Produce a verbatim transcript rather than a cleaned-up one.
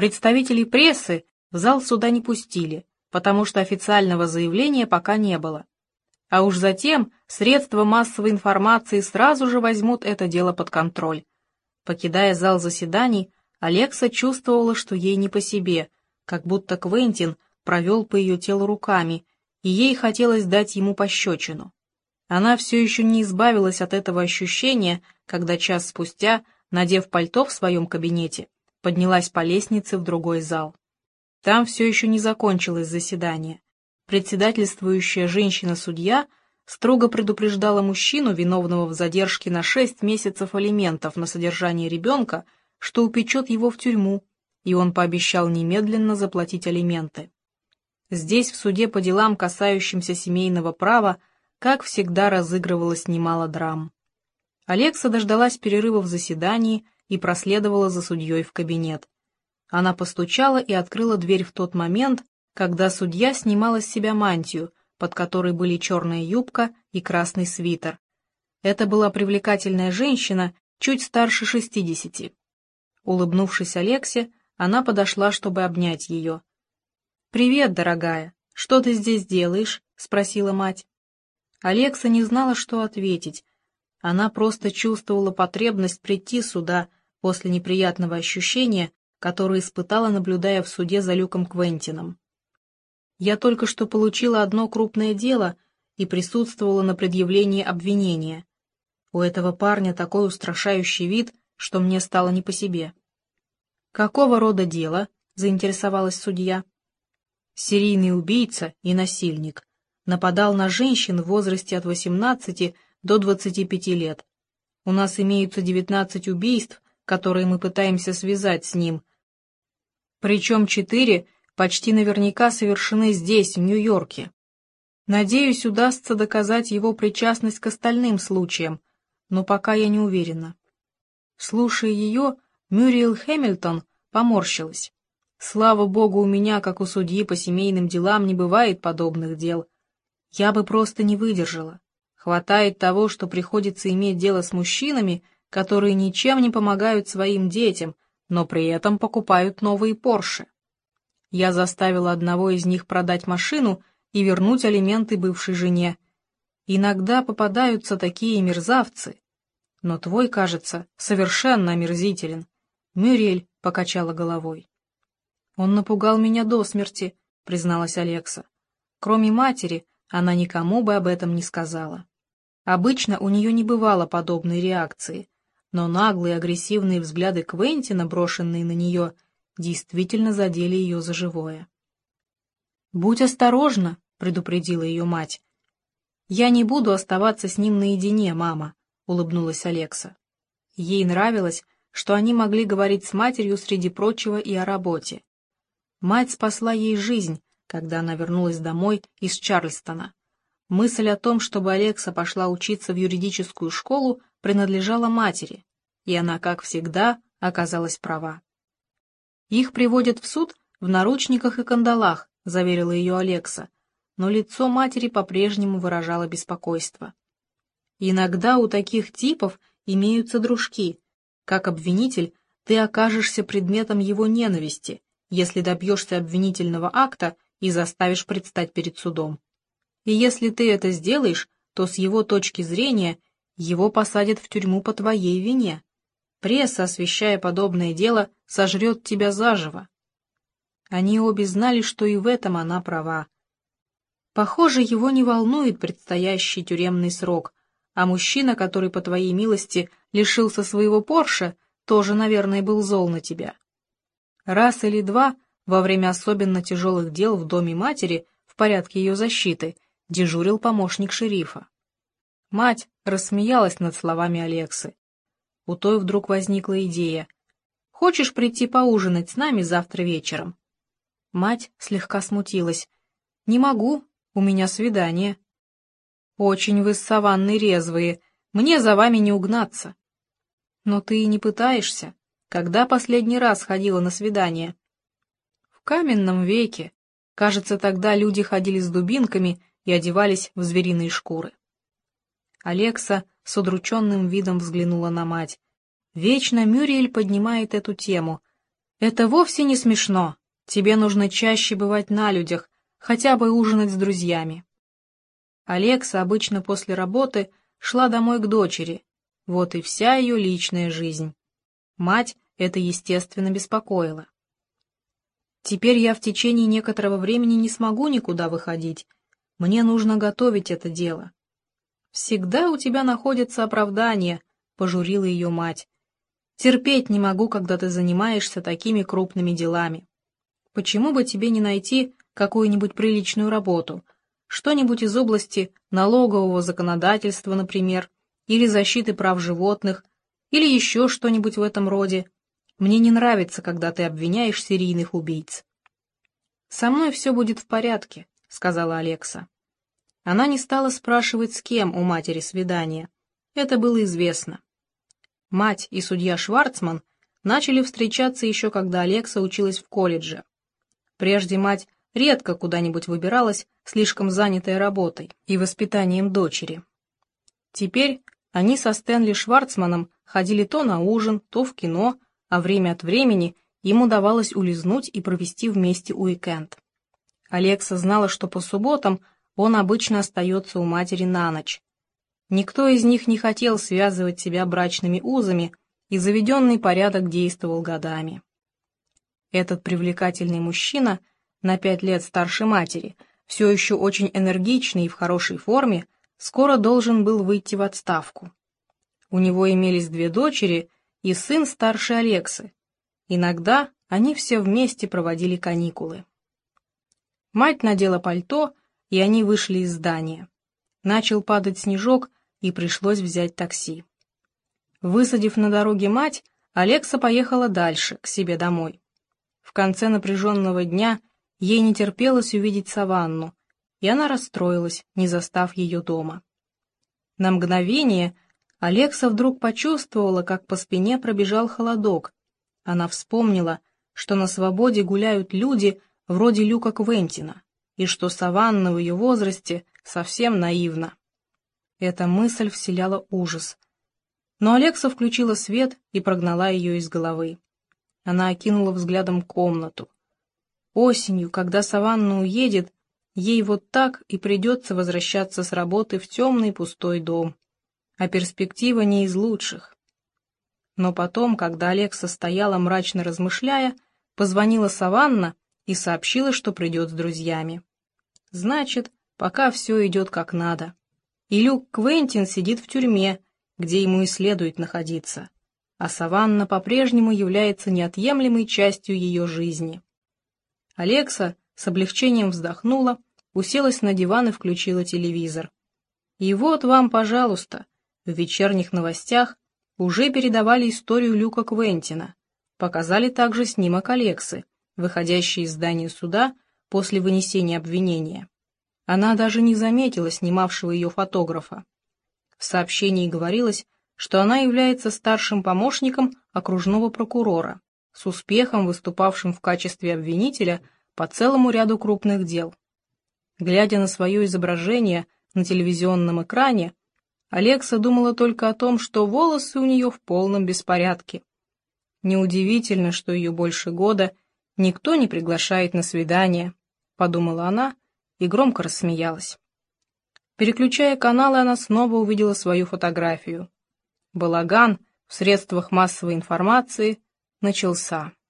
Представителей прессы в зал суда не пустили, потому что официального заявления пока не было. А уж затем средства массовой информации сразу же возьмут это дело под контроль. Покидая зал заседаний, Алекса чувствовала, что ей не по себе, как будто Квентин провел по ее телу руками, и ей хотелось дать ему пощечину. Она все еще не избавилась от этого ощущения, когда час спустя, надев пальто в своем кабинете, поднялась по лестнице в другой зал. Там все еще не закончилось заседание. Председательствующая женщина-судья строго предупреждала мужчину, виновного в задержке на шесть месяцев алиментов на содержание ребенка, что упечет его в тюрьму, и он пообещал немедленно заплатить алименты. Здесь, в суде по делам, касающимся семейного права, как всегда разыгрывалось немало драм. Алекса дождалась перерыва в заседании и проследовала за судьей в кабинет. Она постучала и открыла дверь в тот момент, когда судья снимала с себя мантию, под которой были черная юбка и красный свитер. Это была привлекательная женщина, чуть старше шестидесяти. Улыбнувшись Алексе, она подошла, чтобы обнять ее. «Привет, дорогая. Что ты здесь делаешь?» — спросила мать. Алекса не знала, что ответить. Она просто чувствовала потребность прийти сюда после неприятного ощущения, которое испытала, наблюдая в суде за Люком Квентином. «Я только что получила одно крупное дело и присутствовала на предъявлении обвинения. У этого парня такой устрашающий вид, что мне стало не по себе». «Какого рода дело?» — заинтересовалась судья. «Серийный убийца и насильник. Нападал на женщин в возрасте от восемнадцати до двадцати пяти лет. У нас имеются девятнадцать убийств, которые мы пытаемся связать с ним. Причем четыре почти наверняка совершены здесь, в Нью-Йорке. Надеюсь, удастся доказать его причастность к остальным случаям, но пока я не уверена». Слушая ее, Мюриэл Хэмилтон поморщилась. «Слава богу, у меня, как у судьи по семейным делам, не бывает подобных дел. Я бы просто не выдержала. Хватает того, что приходится иметь дело с мужчинами, которые ничем не помогают своим детям, но при этом покупают новые Порше. Я заставила одного из них продать машину и вернуть алименты бывшей жене. Иногда попадаются такие мерзавцы. Но твой, кажется, совершенно омерзителен». Мюриэль покачала головой. «Он напугал меня до смерти», — призналась Алекса. Кроме матери, она никому бы об этом не сказала. Обычно у нее не бывало подобной реакции, но наглые агрессивные взгляды Квентина, брошенные на нее, действительно задели ее за живое. «Будь осторожна», — предупредила ее мать. «Я не буду оставаться с ним наедине, мама», — улыбнулась Алекса. Ей нравилось, что они могли говорить с матерью среди прочего и о работе. Мать спасла ей жизнь, когда она вернулась домой из Чарльстона. Мысль о том, чтобы Алекса пошла учиться в юридическую школу, принадлежала матери, и она, как всегда, оказалась права. «Их приводят в суд в наручниках и кандалах», — заверила ее Алекса, но лицо матери по-прежнему выражало беспокойство. «Иногда у таких типов имеются дружки. Как обвинитель ты окажешься предметом его ненависти, если добьешься обвинительного акта и заставишь предстать перед судом. И если ты это сделаешь, то с его точки зрения его посадят в тюрьму по твоей вине. Пресса, освещая подобное дело, сожрет тебя заживо». Они обе знали, что и в этом она права. Похоже, его не волнует предстоящий тюремный срок, а мужчина, который, по твоей милости, лишился своего Порше, тоже, наверное, был зол на тебя. Раз или два, во время особенно тяжелых дел в доме матери, в порядке ее защиты, дежурил помощник шерифа. Мать рассмеялась над словами Алексы. У той вдруг возникла идея. «Хочешь прийти поужинать с нами завтра вечером?» Мать слегка смутилась. «Не могу, у меня свидание». «Очень вы с Саванной резвые, мне за вами не угнаться». «Но ты и не пытаешься. Когда последний раз ходила на свидание?» «В каменном веке. Кажется, тогда люди ходили с дубинками и одевались в звериные шкуры». Алекса с удрученным видом взглянула на мать. Вечно Мюриэль поднимает эту тему. Это вовсе не смешно. Тебе нужно чаще бывать на людях, хотя бы ужинать с друзьями. Алекса обычно после работы шла домой к дочери. Вот и вся ее личная жизнь. Мать это, естественно, беспокоило. Теперь я в течение некоторого времени не смогу никуда выходить. Мне нужно готовить это дело. Всегда у тебя находится оправдание, пожурила ее мать. Терпеть не могу, когда ты занимаешься такими крупными делами. Почему бы тебе не найти какую-нибудь приличную работу, что-нибудь из области налогового законодательства, например, или защиты прав животных, или еще что-нибудь в этом роде. Мне не нравится, когда ты обвиняешь серийных убийц. «Со мной все будет в порядке», — сказала Алекса. Она не стала спрашивать, с кем у матери свидание. Это было известно. Мать и судья Шварцман начали встречаться еще когда Алекса училась в колледже. Прежде мать редко куда-нибудь выбиралась, слишком занятая работой и воспитанием дочери. Теперь они со Стэнли Шварцманом ходили то на ужин, то в кино, а время от времени им удавалось улизнуть и провести вместе уикенд. Алекса знала, что по субботам он обычно остается у матери на ночь. Никто из них не хотел связывать себя брачными узами, и заведенный порядок действовал годами. Этот привлекательный мужчина, на пять лет старше матери, все еще очень энергичный и в хорошей форме, скоро должен был выйти в отставку. У него имелись две дочери и сын старше Алексы. Иногда они все вместе проводили каникулы. Мать надела пальто, и они вышли из здания. Начал падать снежок, и пришлось взять такси. Высадив на дороге мать, Алекса поехала дальше, к себе домой. В конце напряженного дня ей не терпелось увидеть Саванну, и она расстроилась, не застав ее дома. На мгновение Алекса вдруг почувствовала, как по спине пробежал холодок. Она вспомнила, что на свободе гуляют люди вроде Люка Квентина, и что Саванна в ее возрасте совсем наивна. Эта мысль вселяла ужас. Но Алекса включила свет и прогнала ее из головы. Она окинула взглядом комнату. Осенью, когда Саванна уедет, ей вот так и придется возвращаться с работы в темный пустой дом. А перспектива не из лучших. Но потом, когда Алекса стояла, мрачно размышляя, позвонила Саванна и сообщила, что придет с друзьями. Значит, пока все идет как надо. И Люк Квентин сидит в тюрьме, где ему и следует находиться, а Саванна по-прежнему является неотъемлемой частью ее жизни. Алекса с облегчением вздохнула, уселась на диван и включила телевизор. И вот вам, пожалуйста, в вечерних новостях уже передавали историю Люка Квентина, показали также снимок Алексы, выходящей из здания суда после вынесения обвинения. Она даже не заметила снимавшего ее фотографа. В сообщении говорилось, что она является старшим помощником окружного прокурора, с успехом выступавшим в качестве обвинителя по целому ряду крупных дел. Глядя на свое изображение на телевизионном экране, Алекса думала только о том, что волосы у нее в полном беспорядке. Неудивительно, что ее больше года никто не приглашает на свидание, подумала она и громко рассмеялась. Переключая каналы, она снова увидела свою фотографию. Балаган в средствах массовой информации начался.